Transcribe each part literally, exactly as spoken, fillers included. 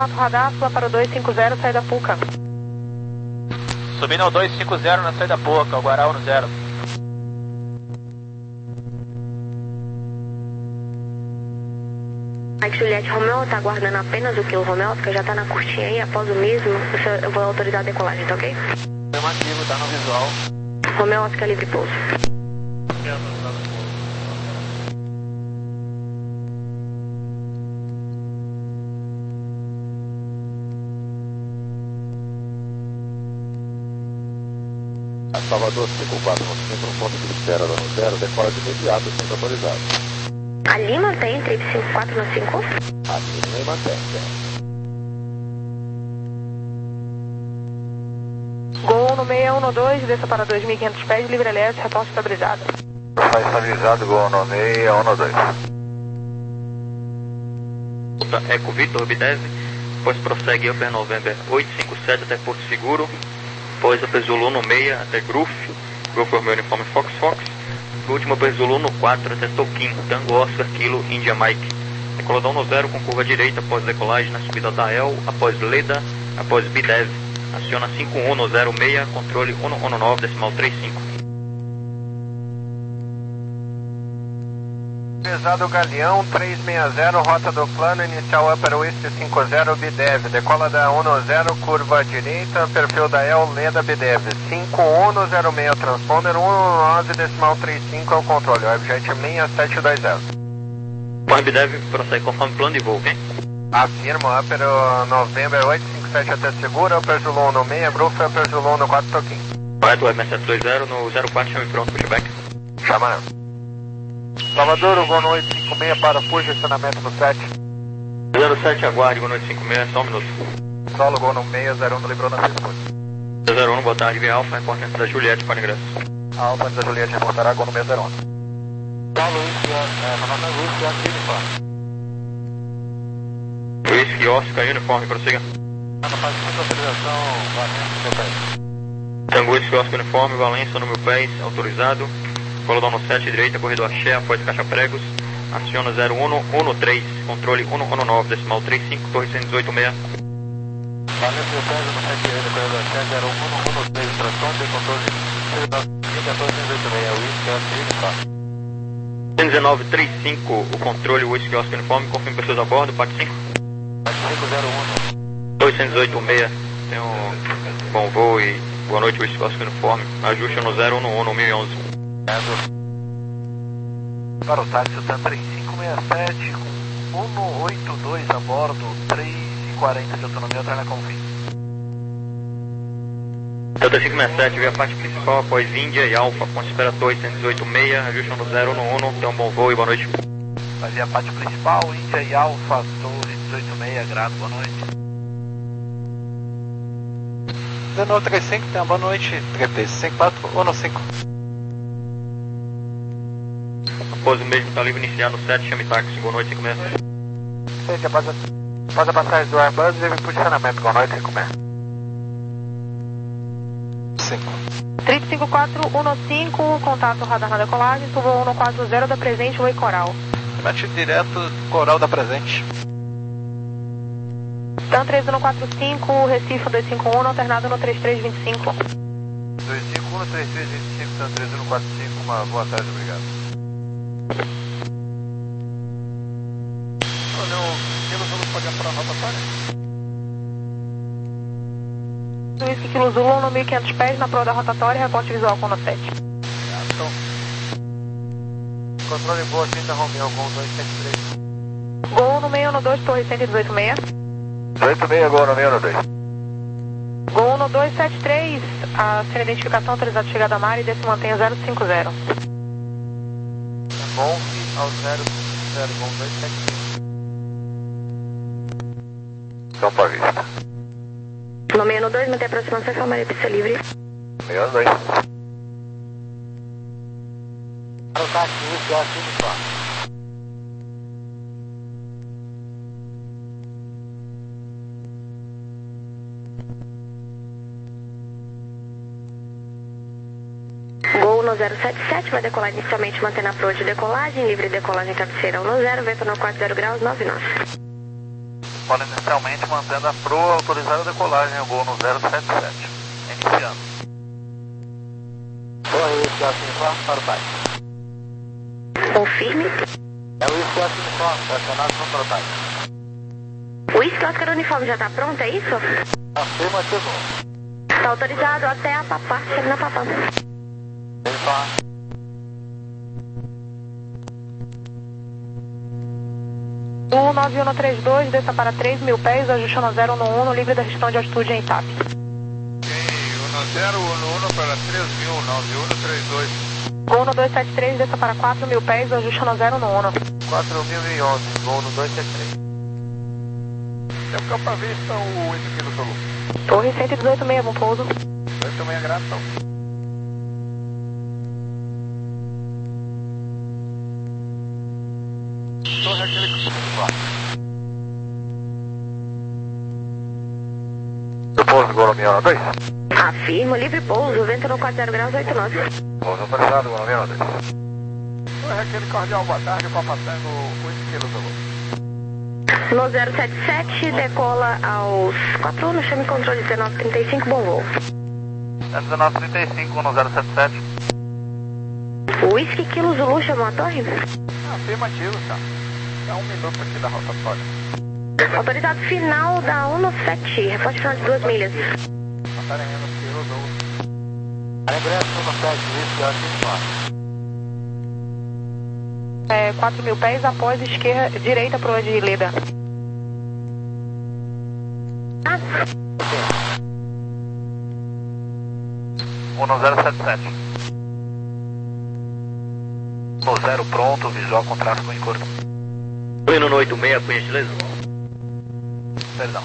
Radar, sua para o dois cinco zero, saída Puca. Subindo ao dois cinco zero na saída Puca, o Guará no zero. Mike Juliette Romeo, tá aguardando apenas o Kilo Romeo, porque já tá na curtinha aí, após o mesmo, eu vou autorizar a decolagem, tá ok? Afirmativo, tá no visual. Romeo, Oscar, livre pouso. Salvador cinco quatro um cinco, no ponto de espera da no zero, decola de imediato, sendo autorizado. Ali mantém, trip cinco quatro no cinco. Ali mantém, Gol no seis um dois, desça para dois mil e quinhentos pés, livre L S, reporte estabilizado. Está estabilizado, gol no seis um dois. Eco Vitor, Obdeve, depois prossegue Upper November oito cinco sete até Porto Seguro, depois Upper Zulu no seis até Gruf, Gruf Romeo Uniforme Fox Fox, o último Upper Zulu no quatro até Toquim, Tango Oscar Kilo India Mike. Decoladão no zero com curva direita após decolagem na subida da El, após Leda, após Bidev. Aciona cinco um no zero seis, controle um um nove, decimal trinta e cinco. Pesado Galeão, três seis zero, rota do plano, inicial Upper West cinco zero, Bidev, decola da um zero, curva direita, perfil da El, Leda, Bidev, cinco um zero seis, transponder um um nove, decimal trinta e cinco é o controle, webjet seis sete dois zero. Corre Bidev, prossegue conforme plano de voo, ok? Afirma, Upper November oito cinco sete até segura, Upper Zulu no seis, Gruf, Upper Zulu no quatro, Toquim. Correto, web sete dois zero, no zero quatro, chame pronto, pushback. Chama. Salvador, o Gol no oito cinco seis para Fuji, estacionamento no sete. zero sete, aguarde, Gol no oito cinco seis, só um minuto. Solo, Gol no seis zero um, do Librou na Facebook. zero um, boa tarde, via Alfa, reportante da Juliette para ingresso. Alfa da Juliette, reportará Gol no seis zero um. Solo, Whisky, Oscar, uniforme, prossiga. Na fase de autorização, Valência, meu pés. Tango Whisky, Oscar, uniforme, Valência, no meu pés, autorizado. Colodão no sete, direita, corredor Axé, após caixa pregos. Aciona zero um um três, controle um um nove, decimal trinta e cinco, torre cento e dezoito seis. Valência, meu pés, no sete, direita, corredor Axé, zero um um três, transponder, controle cento e dezoito seis, Whisky, Oscar, uniforme. cento e dezenove, trinta e cinco, o controle Whisky, Oscar, uniforme, confirme pessoas a bordo, parte cinco. cinco zero um. torre cento e dezoito seis, tenha um bom voo e boa noite, Whisky, Oscar, uniforme. Ajuste no zero um um, no mil e onze. Para o táxi, o TAM três cinco seis sete, com cento e oitenta e dois a bordo, três e quarenta de autonomia, trem na Confim. três cinco seis sete, via a parte principal, após Índia e Alfa, com espera torre cento e dezoito seis, ajuste no zero um um, tenha um bom voo e boa noite. Fazia a parte principal, Índia e Alfa, torre dezoito seis, grado, boa noite. dezenove trinta e cinco, tenha boa noite, três cinco quatro, um no cinco. Após o mesmo está livre iniciar no sete, chame táxi, boa noite, cinco seis. Gente, após a, após a passagem do Airbus, ele posicionamento, boa noite, cinco seis. cinco. Trip cinco quatro um cinco, contato radar na decolagem, suba um quatro zero da presente, oi Coral. Bate direto, Coral da presente. TAM três um quatro cinco, Recife dois cinco um, alternado no três três dois cinco. dois cinco um, três três dois cinco, TAM três um quatro cinco, uma boa tarde, obrigado. Olha, o Kilo Zulu pode ir para a rotatória? Whisky Kilo Zulu no mil e quinhentos pés, na proa da rotatória, reporte visual com no sete. Então, controle boa, trinta Romeo, Gol dois sete três. Gol no seis um dois, torre cento e dezoito seis. dezoito seis, Gol no seis um dois. Gol no dois sete três, a sem identificação, autorizado chegada a mar e desse mantenha zero cinco zero. Bom ao zero zero, Gol dois sete três. Campo à vista. No seis um dois, mantém aproximação, calmaria, pista livre. seis um dois. Para o táxi, isso, assim, só. Gol no zero sete sete, vai decolar inicialmente, mantendo a proa de decolagem, livre decolagem cabeceira um no zero, vento no quatro zero graus, nove nove. decola inicialmente mantendo a Pro autorizada a decolagem, o gol no zero sete sete. Iniciando. Torre Whisky Oscar Uniforme para o type. Confirme. É o Whisky Oscar Uniforme, estacionado no prototype. O Whisky Oscar Uniforme já está pronto, é isso? Afirmativo. Está autorizado até a Papá, chega na Papá. Uniforme. O nove um três dois, desça para três mil pés, ajustando a zero um um, livre da restrição de altitude em T A P. Ok, zero um um para três mil, nove um três dois. Gol no dois sete três, desça para quatro mil pés, ajustando a zero um um. quatro mil e onze, gol no dois sete três. É o Campo Vista ou esse aqui do Tolu? Torre cento e dezoito, meia, bom pouso. Esse também é graça. Torre aquele que Eu pouso, Golomia dois. Afirmo, livre pouso, vento no quatro zero graus, oito nove. Pouso autorizado, Golomia dois. Torre aquele cordial, boa tarde, Copa Tango, oito quilos do Tolu. No zero sete sete, decola aos quatro um, chame controle dezenove trinta e cinco, bom voo. dezenove trinta e cinco no zero sete sete. Whisky Kilo Zulu chamou a torre? Afirmativo, tá. Dá um minuto aqui da rotatória. Autorizado final da um sete, reporte final de duas milhas. Mantaremos quilo do... Ingresso no sete, Whisky Oscar Uniforme. É, quatro mil pés após esquerda, direita proa de Leda. Ah, um no zero sete sete. No zero pronto, visual com tráfego em curto. Pleno no oito seis, por gentileza. Perdão.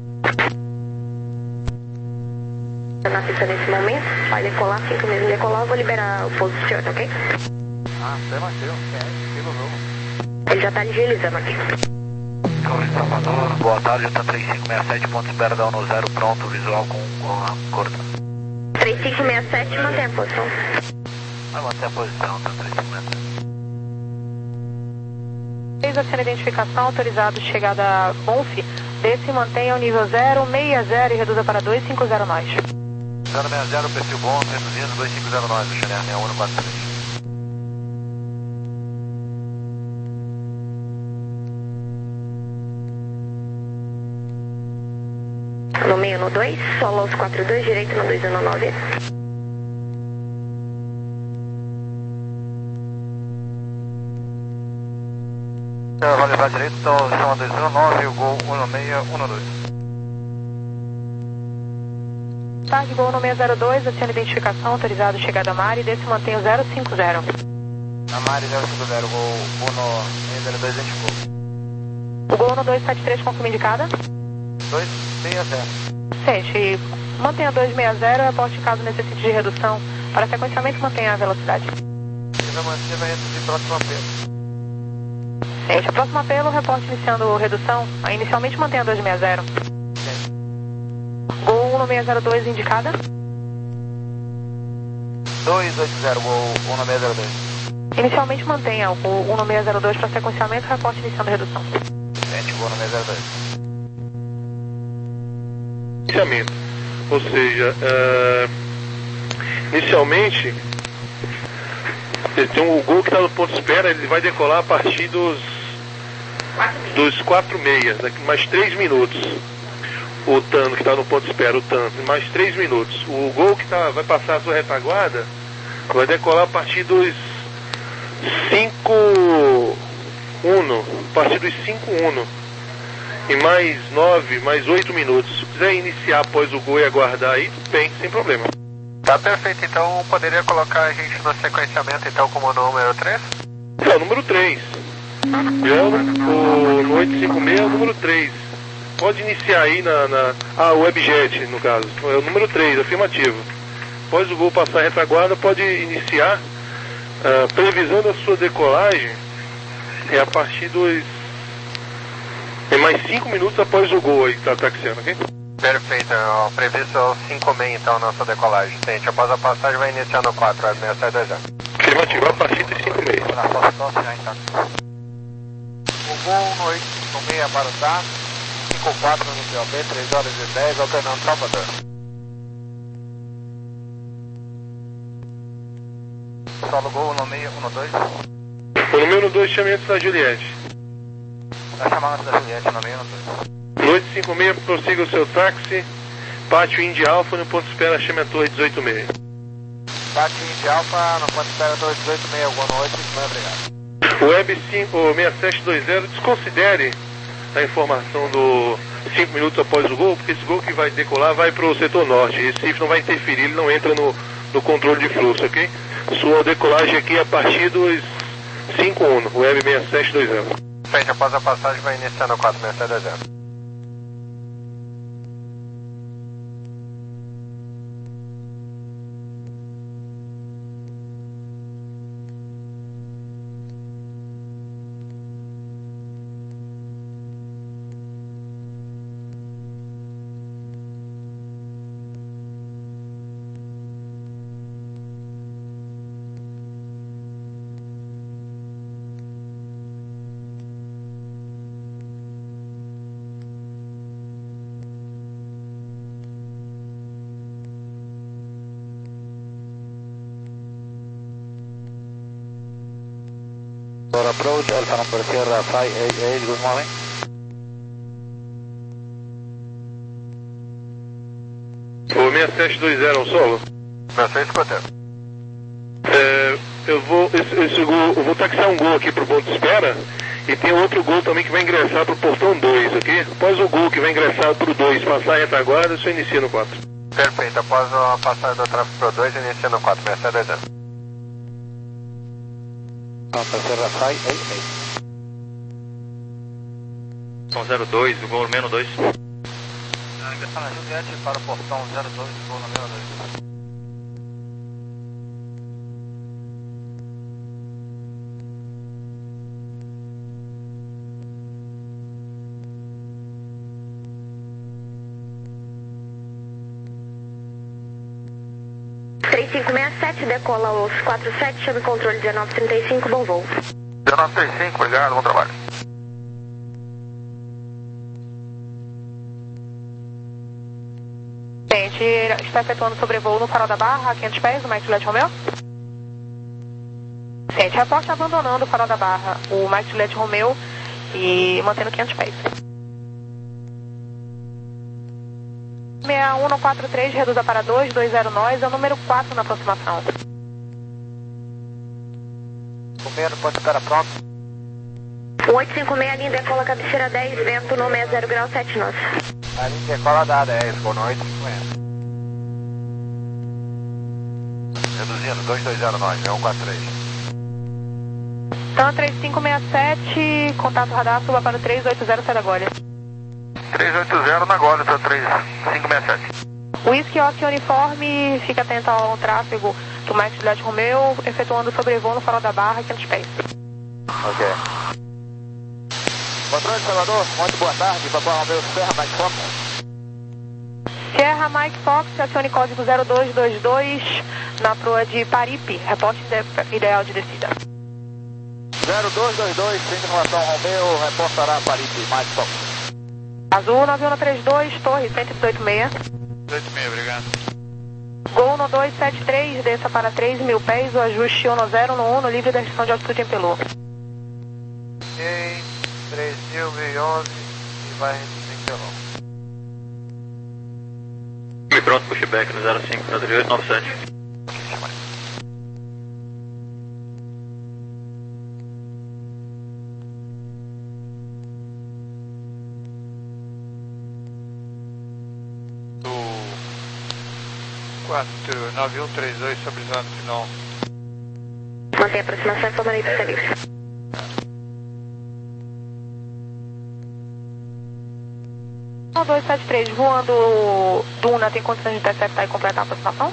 na pista nesse momento, vai decolar, assim que mesmo decolar, eu vou liberar o pouso do senhor, tá ok? Ah, afirmativo, quem é? Pelo novo. Ele já tá agilizando aqui. Torre Salvador, boa tarde, tá três cinco seis sete, ponto espera da no zero, pronto, visual com, com a curta. três cinco seis sete, mantém a posição. Vai manter a posição, tá três cinco seis sete. Fez a identificação, autorizado chegada Bonf, desce e mantenha o nível zero seis zero e reduza para dois cinco zero nós. zero seis zero, perfil bom, reduzindo dois cinco zero nós, o Chanel seis um quatro três. No meio no dois, solo aos quatro dois, direito no dois um nove. Vai levar direito, então chama dois um nove, o gol um seis um dois. Tarde, gol no seis zero dois, acena identificação, autorizado chegada a Mari, desce e mantém o zero cinco zero. A Mari zero cinco zero, gol um seis zero dois, indicou. O gol no dois sete três, confirma indicada. dois seis zero. Sente, mantenha dois seis zero, reporte caso necessite de redução. Para sequenciamento, mantenha a velocidade. Ele vai manter, vai reduzir próximo apelo. Sente, próximo apelo, reporte iniciando redução. Inicialmente mantenha dois seis zero. Gol um seis zero dois, indicada. dois oito zero, gol um seis zero dois. Inicialmente mantenha o um seis zero dois para sequenciamento, reporte iniciando redução. Sente, gol um seis zero dois. Iniciamento, ou seja, uh, inicialmente ele tem um, o gol que está no ponto de espera, ele vai decolar a partir dos dos quatro meias, daqui mais três minutos. O Tano que está no ponto de espera, o Tano, mais três minutos. O gol que tá, vai passar a sua retaguarda vai decolar a partir dos cinco um, a partir dos cinco um. Em mais nove, mais oito minutos. Se quiser iniciar após o gol e aguardar aí, tudo bem, sem problema. Tá perfeito, então poderia colocar a gente no sequenciamento então como número três? É o número três. Já o, o, no oito cinco seis é o número três. Pode iniciar aí na, na... Ah, o Webjet, no caso. É o número três, afirmativo. Após o gol passar a retaguarda, pode iniciar. Uh, previsão da sua decolagem é a partir dos... É mais cinco minutos após o gol aí que tá taxiando, ok? Perfeito, ó, previsto cinco seis então nossa decolagem. Gente, após a passagem vai iniciar no quatro, é seis sete dois zero. Afirmativo, a partir dos cinco seis. Na foto já está. O gol no oito cinco seis para o T A cinco quatro no P O B, três horas e dez, alternando Salvador. Solo Gol, no meio, um dois. O número dois, chame antes da Juliette. Tá chamando antes da Juliette, no meio, um dois. oito cinco seis, prossiga o seu táxi. Pátio Indy Alfa, no ponto de espera, chame a torre dezoito seis. Pátio Indy Alfa, no ponto de espera, torre dezoito seis, boa noite, muito obrigado. O Web cinco seis sete dois zero, desconsidere a informação do cinco minutos após o gol, porque esse gol que vai decolar vai para o setor norte. Recife não vai interferir, ele não entra no, no controle de fluxo, ok? Sua decolagem aqui é a partir dos cinco um, Web seis sete dois zero. Frente, após a passagem vai iniciar no quatro seis sete dois zero. For approach, Alpha number Sierra five eight eight, good morning. O seis sete dois zero, um solo? seis seis escuta. É, eu vou, esse, esse gol, eu vou taxar um gol aqui pro ponto de espera, e tem outro gol também que vai ingressar pro portão dois, ok? Após o gol que vai ingressar pro dois passar a retaguarda, você inicia no quatro. Perfeito, após a passagem do tráfego pro dois, inicia no quatro seis sete dois zero. Alpha Sierra five eight eight. São zero dois, o gol menos dois. Ingressar na Juliette para o portão zero dois, gol no menos dois. três cinco seis sete, decola os quatro sete, chame controle dezenove trinta e cinco, bom voo. dezenove trinta e cinco, obrigado, bom trabalho. Gente, está efetuando sobrevoo no Farol da Barra, a quinhentos pés, o Mike Juliette Romeo. Gente, reporta abandonando o Farol da Barra, o Mike Juliette Romeo, e mantendo quinhentos pés. seis um quatro três, reduza para dois dois zero nós, é o número quatro na aproximação. Comendo, pode estar pronto. oito cinco seis, linha decola cabeceira dez, vento no sessenta grau sete nós. A linha decola da dez, boa noite, cinquenta. Reduzindo, dois dois zero nós, um quatro três. Então, três cinco seis sete, contato radar, suba para o três oito zero, sai da Gólea. três oito zero na Gólea, para três cinco seis sete. Whisky Oscar Uniforme, fica atento ao tráfego do Mike Juliette Romeo, efetuando sobrevoo no Farol da Barra, quinhentos pés. Ok. Controle de Salvador, muito boa tarde, Papai Romeo Serra, Mike Fox. Sierra Mike Fox, acione código zero dois dois dois na proa de Paripe, reporte ide ideal de descida. zero dois dois dois, informação Romeo, reportará Paripe, Mike Fox. Azul nove um três dois, torre cento e dezoito seis. dezoito seis, obrigado. Gol no dois sete três, desça para três mil pés, o ajuste um zero no um, livre da restrição de altitude em Pelô. Ok, três mil e onze e vai em Pelô. Me pronto, pushback no zero cinco para três oito nove sete. quatro nove um três dois, sobrevisando final. Mantém a aproximação e informarei para o livre. dois sete três, voando Duna, tem condições de interceptar e completar a aproximação?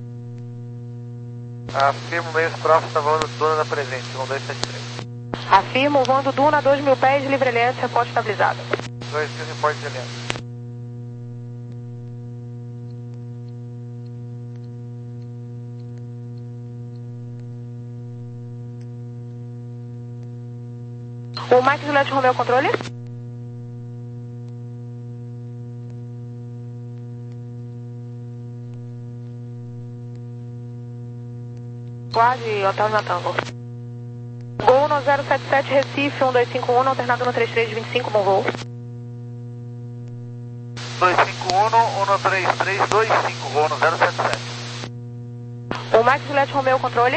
Afirmo meios próximos, tá voando Duna na presente, um dois sete três. Afirmo, voando Duna, dois mil pés, livre L S, reporte estabilizado. dois mil reporte de L S. O Mike Juliette Romeo, controle? Guarde, Hotel Natango. Gol no zero sete sete Recife, um dois cinco um, alternado no trinta e três vinte e cinco, bom voo. dois cinco um, um três três dois cinco, gol no zero sete sete. O Mike Juliette Romeo, controle.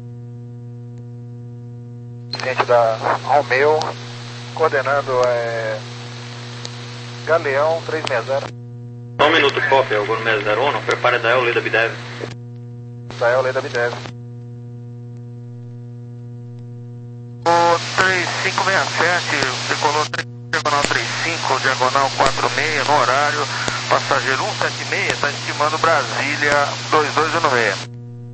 Gente da Romeo, coordenando é, Galeão trezentos e sessenta. Só um minuto, copy, é o Gol seis zero um, prepare da El Leda Bidev. Da El Leda Bidev. O três cinco seis sete, decolou diagonal trinta e cinco, diagonal quarenta e seis, no horário, passageiro cento e setenta e seis, está estimando Brasília dois dois um seis.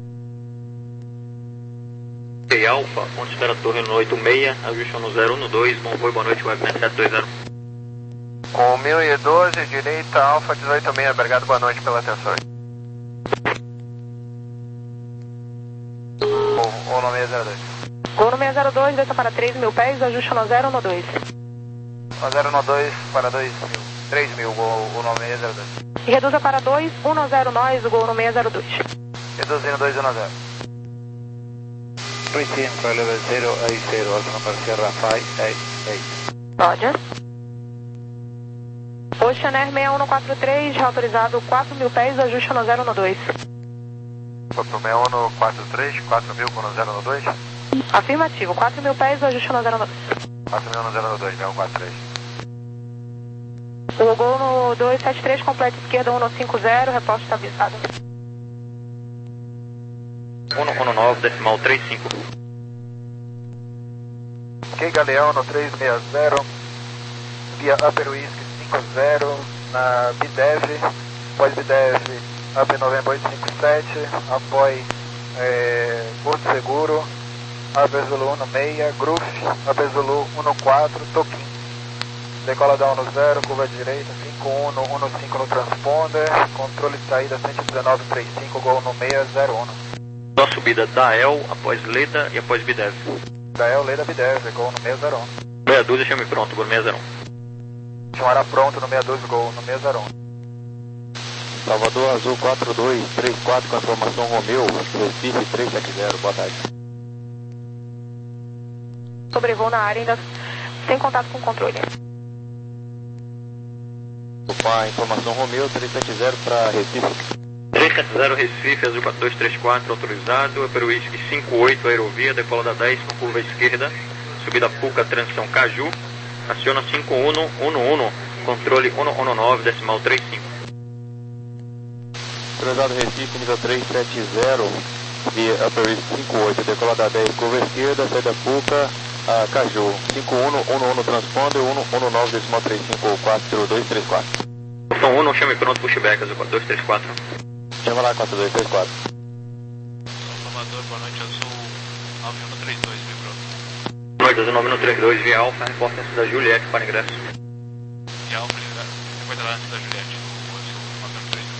Ok, Alfa, ponto espera torre no oito seis, ajuste no zero um dois, bom voo, boa noite, Webman sete dois zero. Com mil e doze, direita, Alfa dezoito seis, obrigado, boa noite pela atenção. O nome é zero dois. Gol no seis zero dois, desça para três mil pés, ajuste no zero um dois. zero um dois para dois mil. três mil, o nome é zero dois. E reduza para dois um zero nós, o gol no seis zero dois. Reduzindo dois um zero. Receive for level zero eight zero, also number Sierra five eight eight. Roger. Ocean Air seis um quatro três, autorizado quatro mil pés, ajuste no zero um dois. Foi pro seis um quatro três, quatro mil com zero um dois? Afirmativo, quatro mil pés, ajuste no zero um dois. quatro mil no zero um dois, seis um quatro três. O gol no dois sete três, completa esquerda um cinco zero, reposto estabilizado. um um nove, decimal trinta e cinco. Ok, Galeão no trezentos e sessenta, via Upper Whisky cinco zero, na Bidev, após Bidev, Up November oito cinco sete, após é, Porto Seguro, Upper Zulu um seis, Groove, Upper Zulu um quatro, Toquim. Decola da um zero, curva direita, cinco um, um cinco no transponder, controle de saída cento e dezenove trinta e cinco, gol no seis zero um. Só subida da El, após Leda e após Bidev. Da El, Leda Bidev, gol no seis zero um. meia dúzia, chame pronto, Gol seis zero um. Chamará pronto no seis dois, gol no seis zero um. Salvador Azul quatro dois três quatro, com a informação Romeu, Recife trezentos e setenta, boa tarde. Sobrevoo na área, ainda sem contato com o controle. Com a informação Romeu trezentos e setenta para Recife. trezentos e setenta Recife, Azul quatro dois três quatro, autorizado, Upper Whisky cinco oito, aerovia, decola da dez, com curva esquerda, subida Puca, transição Caju, aciona cinco um um um, controle um um nove, decimal trinta e cinco. Autorizado Recife, nível trezentos e setenta, via Upper Whisky cinco oito, decola da dez, curva esquerda, saída Puca, a Caju, cinco um um um no transponder, um um nove, decimal trinta e cinco, quatro zero dois três quatro. Opção um, chame pronto, pushback, Azul quatro dois três quatro. Chama lá, quatro dois três quatro. Salvador, boa noite, Azul nove um três dois, viu, pronto. Boa noite, Azul nove um três dois, via Alfa, reportância da Juliette para ingresso. E Alfa, depois da lance da Juliette, o Azul nove um três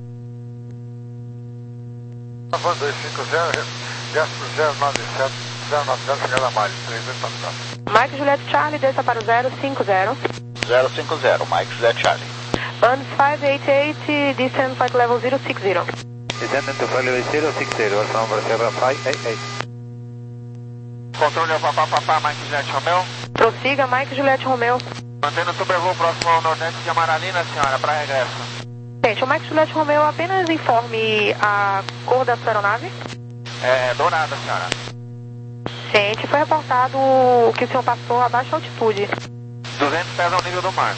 dois. Avan dois cinco zero, gasto zero nove sete, zero nove zero, chegada a Malha, três dois quatro. Mike Juliette Charlie, desça para o zero cinco zero. zero cinco zero, Mike Juliette Charlie. Bands cinco oito oito, descend flight level zero six zero. Descending to flight level zero six zero, also number Sierra five eight eight. Controle Papá Papá, Mike Juliette Romeo. Prossiga, Mike Juliette Romeo. Mantendo sobrevoo próximo ao Nordeste de Amaralina, senhora, para regresso. Gente, o Mike Juliette Romeo apenas informe a cor da sua aeronave. É, dourada, senhora. Gente, foi reportado que o senhor passou a baixa altitude. duzentos pés ao nível do mar.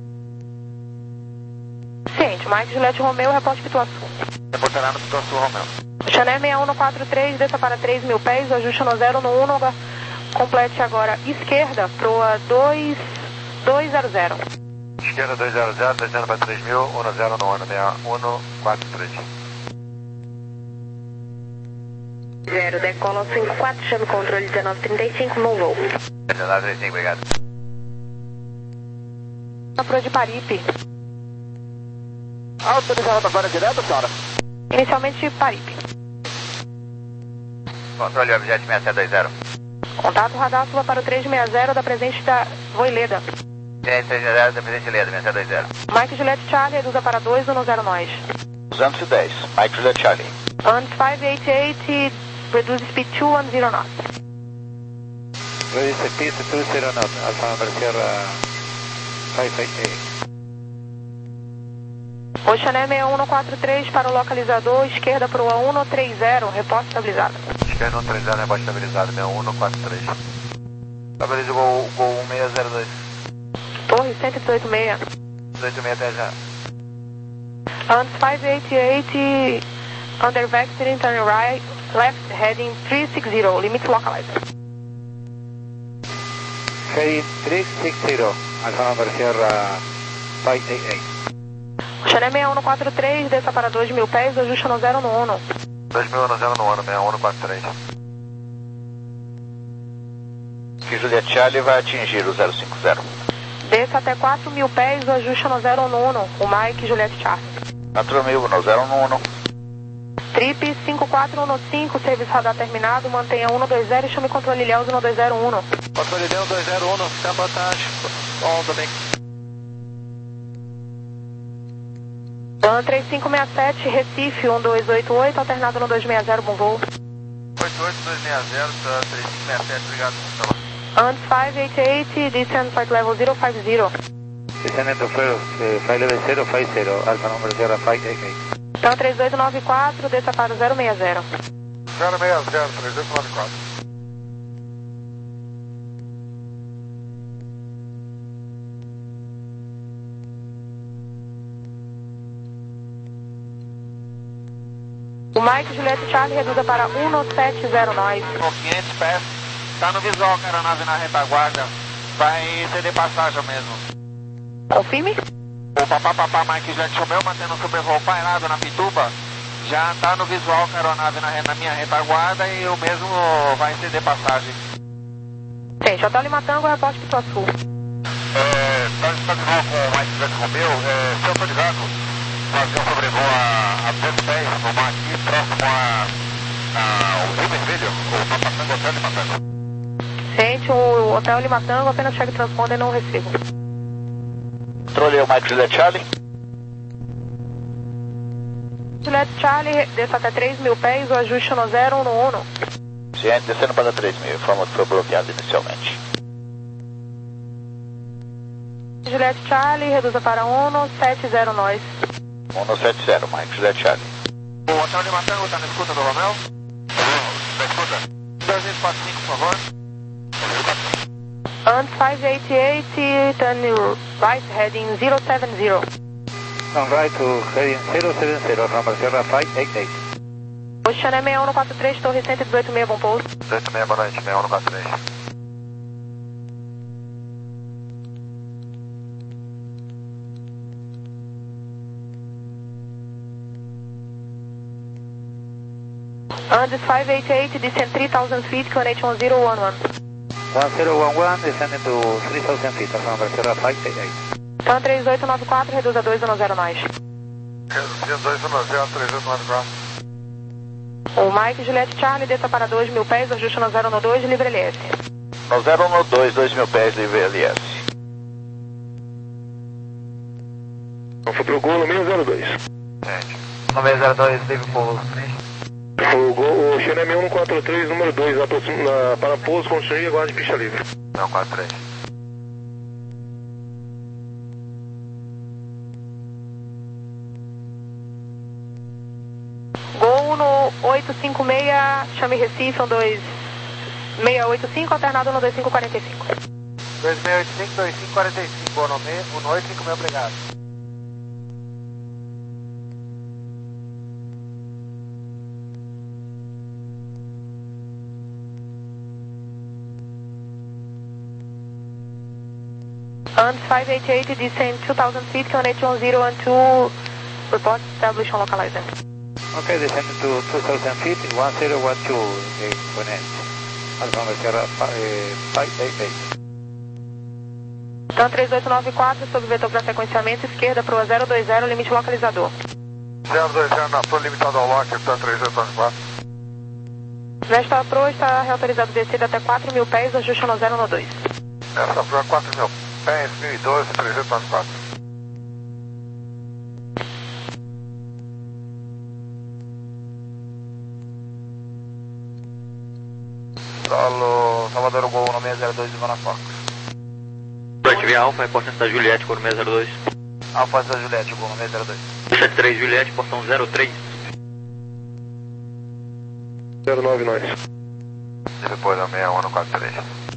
Gente, Mike Juliette Romeo, reporte Pituaçu. Reportará no Pituaçu, Romeo. Chanel seis um quatro três, desça para três mil pés, ajuste no zero um um, complete agora esquerda, proa dois dois zero zero. Esquerda dois zero zero, descendo para três mil, um zero no ano, seis um quatro três. Zero, decola cinco quatro, chame controle dezenove trinta e cinco, no voo. dezenove trinta e cinco, obrigado. Na proa de Paripe. Autorizada agora direto, senhora? Inicialmente Paripe. Controle objeto seis sete dois zero. Contato radar suba para o três seis zero da presente da Voileda. três seis zero da presente Leda, seis sete dois zero. Mike Juliette Charlie, reduza para dois um zero nós. duzentos e dez, Mike Juliette Charlie. Bands cinco oito oito, reduce speed two one zero knots. Reduce speed two zero knots, Alfa November Sierra cinco oito oito. Oceané seis um quatro três para o localizador, esquerda para o um três zero, reposta estabilizado. Esquerda um três zero, reposta estabilizado, seis um quatro três. Estabiliza o Gol, Gol um seis zero dois. Torre cento e dezoito seis. dezoito seis até já. And cinco oito oito, under vectoring, turn right, left, heading três seis zero, limits localizer. Heading três seis zero, Alfa November Sierra cinco oito oito. Oceané seis um quatro três, desça para dois mil pés, ajuste no zero no um. dois mil no zero no um, seis um quatro três. Que Juliet Charlie vai atingir o zero cinco zero. Desça até quatro mil pés, ajuste no zero no um, o Mike Juliette Charlie. quatro mil no zero no um. Trip cinco quatro um cinco, serviço radar terminado, mantenha um dois zero e chame controle Ilhéus no dois zero um. Controle Ilhéus dois zero um, sabotagem, on também. Dan três cinco seis sete, Recife um dois oito oito, alternado no dois seis zero, bom voo. oito oito dois seis zero, tá três cinco seis sete, obrigado. And cinco oito oito, descend flight level zero five zero. Descending to first, uh, flight level zero five zero, Alfa November Sierra cinco oito oito. Dan três oito nove quatro, desça para o zero seis zero. zero seis zero, três oito nove quatro. O Mike Juliette Charlie reduza para um sete zero nove. Com quinhentos pés, tá no visual que a aeronave na retaguarda, vai ceder passagem mesmo. Confirme? O Papá Papá Mike Juliette Romeu mantendo o supervoo pairado na Pituba, já tá no visual que a aeronave na, na minha retaguarda e o mesmo vai ceder passagem. Gente, Hotel Lima Tango, reporte Pituaçu. É, tá, tá de voo com o Mike Juliette Romeu, é, se eu tô ligado, fazer um sobrevoo a, a dois pés no mar aqui, próximo a, a o Rio Vermelho, o Papa Tango, Hotel Lima Tango. Gente, o Hotel Lima Tango, apenas cheque transponder e não recebo. Controle o Mike Juliet Charlie. Juliette Charlie, desça até três mil pés, o ajuste no zero um no um. Ciente, descendo para três mil, informa que foi bloqueado inicialmente. Juliette Charlie, reduza para um sete zero nove. um sete zero, Mike Juliet Charlie. O Hotel Lima Tango tá na escuta do Romeu? Na escuta? dois dois quatro cinco, por favor. And cinco oito oito, turn right, heading zero seven zero. Turn right to heading zero seven zero, Alfa November Sierra cinco oito oito. Oceané seis um quatro três, torre cento e dezoito seis, bom pouso. dezoito seis, boa noite, seis um quatro três. And cinco oito oito, descend three thousand feet, Q N H one zero one one. one zero one one, descending to three thousand feet, Alfa November Sierra cinco oito oito. Então três oito nove quatro, reduza dois um zero nós. Reduzindo dois um zero, três oito nove quatro. O Mike Juliette Charlie, desça para dois mil pés, ajuste no zero um dois, livre L S. No zero um dois, dois mil pés, livre L S. Então foi pro Gol no seis zero dois. No seis zero dois, livre pouso. Foi o Gol, o Xené seis um quatro três, número dois, na, na, para pouso, construir e aguarde pista livre. seis um quatro três. Gol no oito cinco seis, chame Recife, um dois seis oito cinco, alternado no dois cinco quatro cinco. dois seis oito cinco, dois cinco quatro cinco, boa noite, boa noite, cinco mil, obrigado. And cinco oito oito, descend two thousand feet, Q N H one zero one two, report established on localizer. Okay, descending to two thousand feet, one zero one two, okay, connect. Alfa November Sierra cinco oito oito. Então três oito nove quatro, sob vetor para sequenciamento, esquerda para o zero dois zero, limite localizador. zero dois zero, na pro limitado ao lock, está três oito nove quatro. Nesta pro está reautorizado descida até quatro mil pés, ajuste no zero no dois. Essa pro é quatro mil pés, mil e doze, três oito nove quatro. Solo Salvador Gol no seis zero dois de Zona Fox. Juliette via Alfa, reportante da Juliette, cor seis zero dois. Alfa da Juliette, Gol no seis zero dois. sete três Juliette, portão zero três. zero nove nós. Depois da seis um quatro três.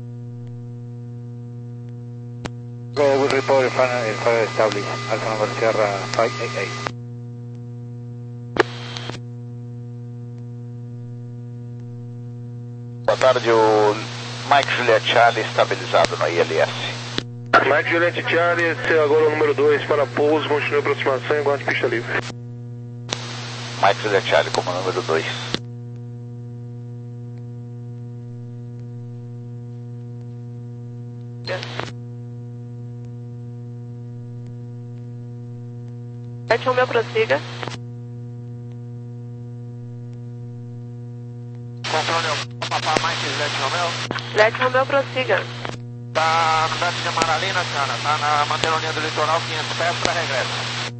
Go with report final, final established. Alfa November Sierra cinco oito oito. Boa tarde, o Mike Juliette Charlie estabilizado na I L S. Mike Juliette Charlie, esse é agora o número dois para pouso, continue a aproximação e guarde pista livre. Mike Juliette Charlie como número dois. sete um meu, prossiga. Controle Papá Mike Juliette Romeo. sete um meu, prossiga. Tá no Beto de Amaralina, cara. Tá na manteroninha do litoral, quinhentos pés para regresso.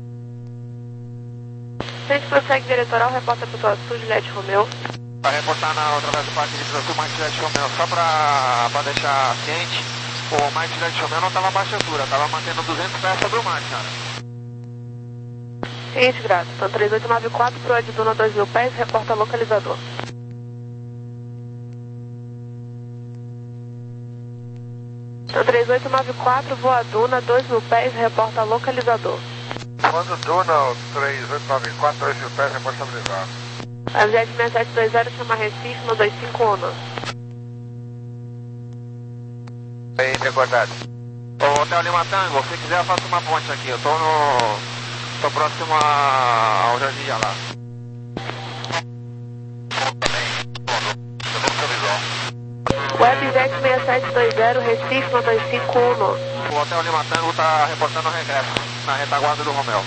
A gente prossegue via litoral, reporta para o Sul, Juliette Romeo. Vai reportar na outra vez do parque de Sul, Mike Juliette Romeo. Só pra, pra deixar ciente, o Mike Juliette Romeo não tava a baixa altura, tava mantendo duzentos pés sobre o mar, cara. Seguinte, grato. Então três oito nove quatro pro Adiduna dois mil pés, reporta localizador. Então três oito nove quatro, voa Duna dois mil pés, reporta localizador. Quando Duna, três oito nove quatro, dois mil pés, reporta estabilizado. A Jet seis sete dois zero chama Recife no dois cinco um. Bem recordado. Ô, Hotel Lima Tango, se quiser eu faço uma ponte aqui, eu tô no... tô próximo a, ao Jardim lá. Webjet seis sete dois zero, Recife no dois cinco um. O Hotel Lima Tango tá reportando o regresso, na retaguarda do Romeo.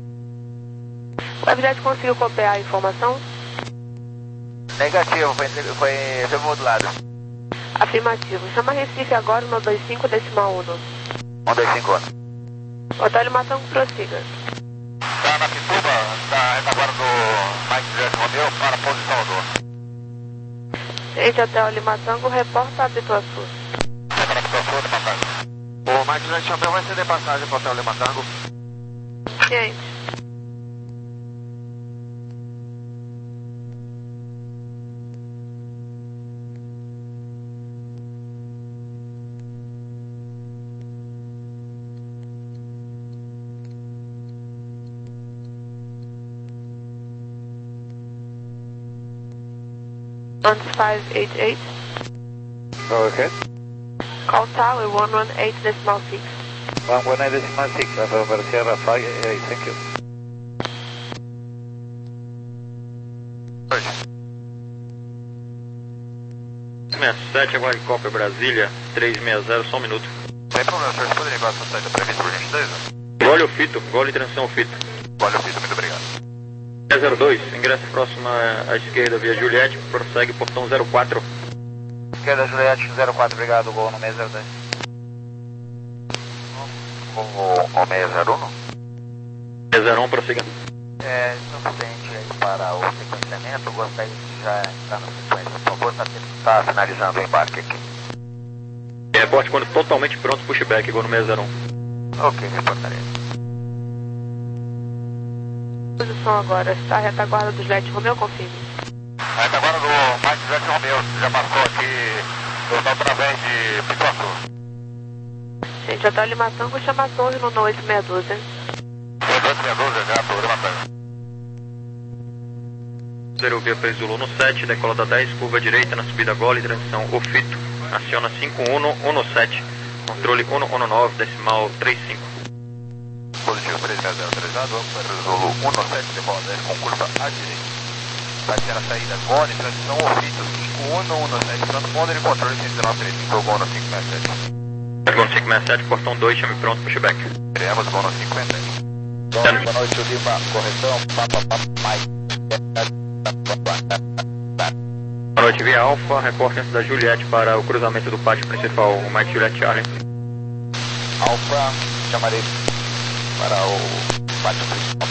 Webjet conseguiu copiar a informação? Negativo, foi, foi, foi modulado. Afirmativo. Chama Recife agora no dois cinco decimal um. um dois cinco um. Hotel Lima Tango, prossiga. Tá na Pituba, da retaguarda do Mike Juliette Romeo para a posição Salvador. Gente, Hotel Lima Tango, reporta a Bituaçu. Para a Bituaçu, de passagem. O Mike Juliette Romeo vai ceder passagem pro Hotel Lima Tango. Ciente. one five eight eight. Go ahead. Call tower one one eight decimal six. one one eight decimal six, Alfa November Sierra cinco oito oito, thank you. seis sete, aguarde Cópia Brasília, três seis zero, só um minuto. Sem problema, senhor. Pode ligar a sua saída prevista por gentileza? Gole o fito, gole e transição fito. Gole o fito, muito obrigado. seis zero dois, ingresso próximo à esquerda via Juliette, prossegue portão zero quatro. Esquerda Juliette zero quatro, obrigado, Gol no seis zero dois. O seis zero um? seis zero um, prossiga. É, insuficiente aí para o sequenciamento, gostaria de já entrar na sequência, por favor, está tá finalizando o embarque aqui. Reporte quando totalmente pronto, pushback, gol no seis zero um. Ok, reportaria. Posição agora, está a retaguarda do Juliette Romeo, confirme. A retaguarda do Mike Juliette Romeo, já passou aqui através de Pituaçu. Gente, Hotel Lima Tango, chama a torre no oito seis um dois. oito seis um dois, já estou levantando. Zero via Presulo no sete, decola da dez, curva direita na subida Gole, transição Ofito, aciona cinco um um sete, controle um um nove, decimal trinta e cinco. Positivo três seis zero autorizado, vamos para Presulo um sete, decola dez, com curva à direita. Vai ser a saída Gole, transição Ofito, cinco um um sete, transponder e controle cento e dezenove trinta e cinco, Gol no cinco seis sete. Gol no cinco seis sete, portão dois, chame pronto, pushback. Teremos Gol no cinco seis sete. Boa noite, Lima, correção, Papa, Papa, Mike. Boa noite, via Alfa, reporte antes da Juliette para o cruzamento do pátio principal, o Mike Juliette Charlie. Alfa, chamarei para o pátio principal.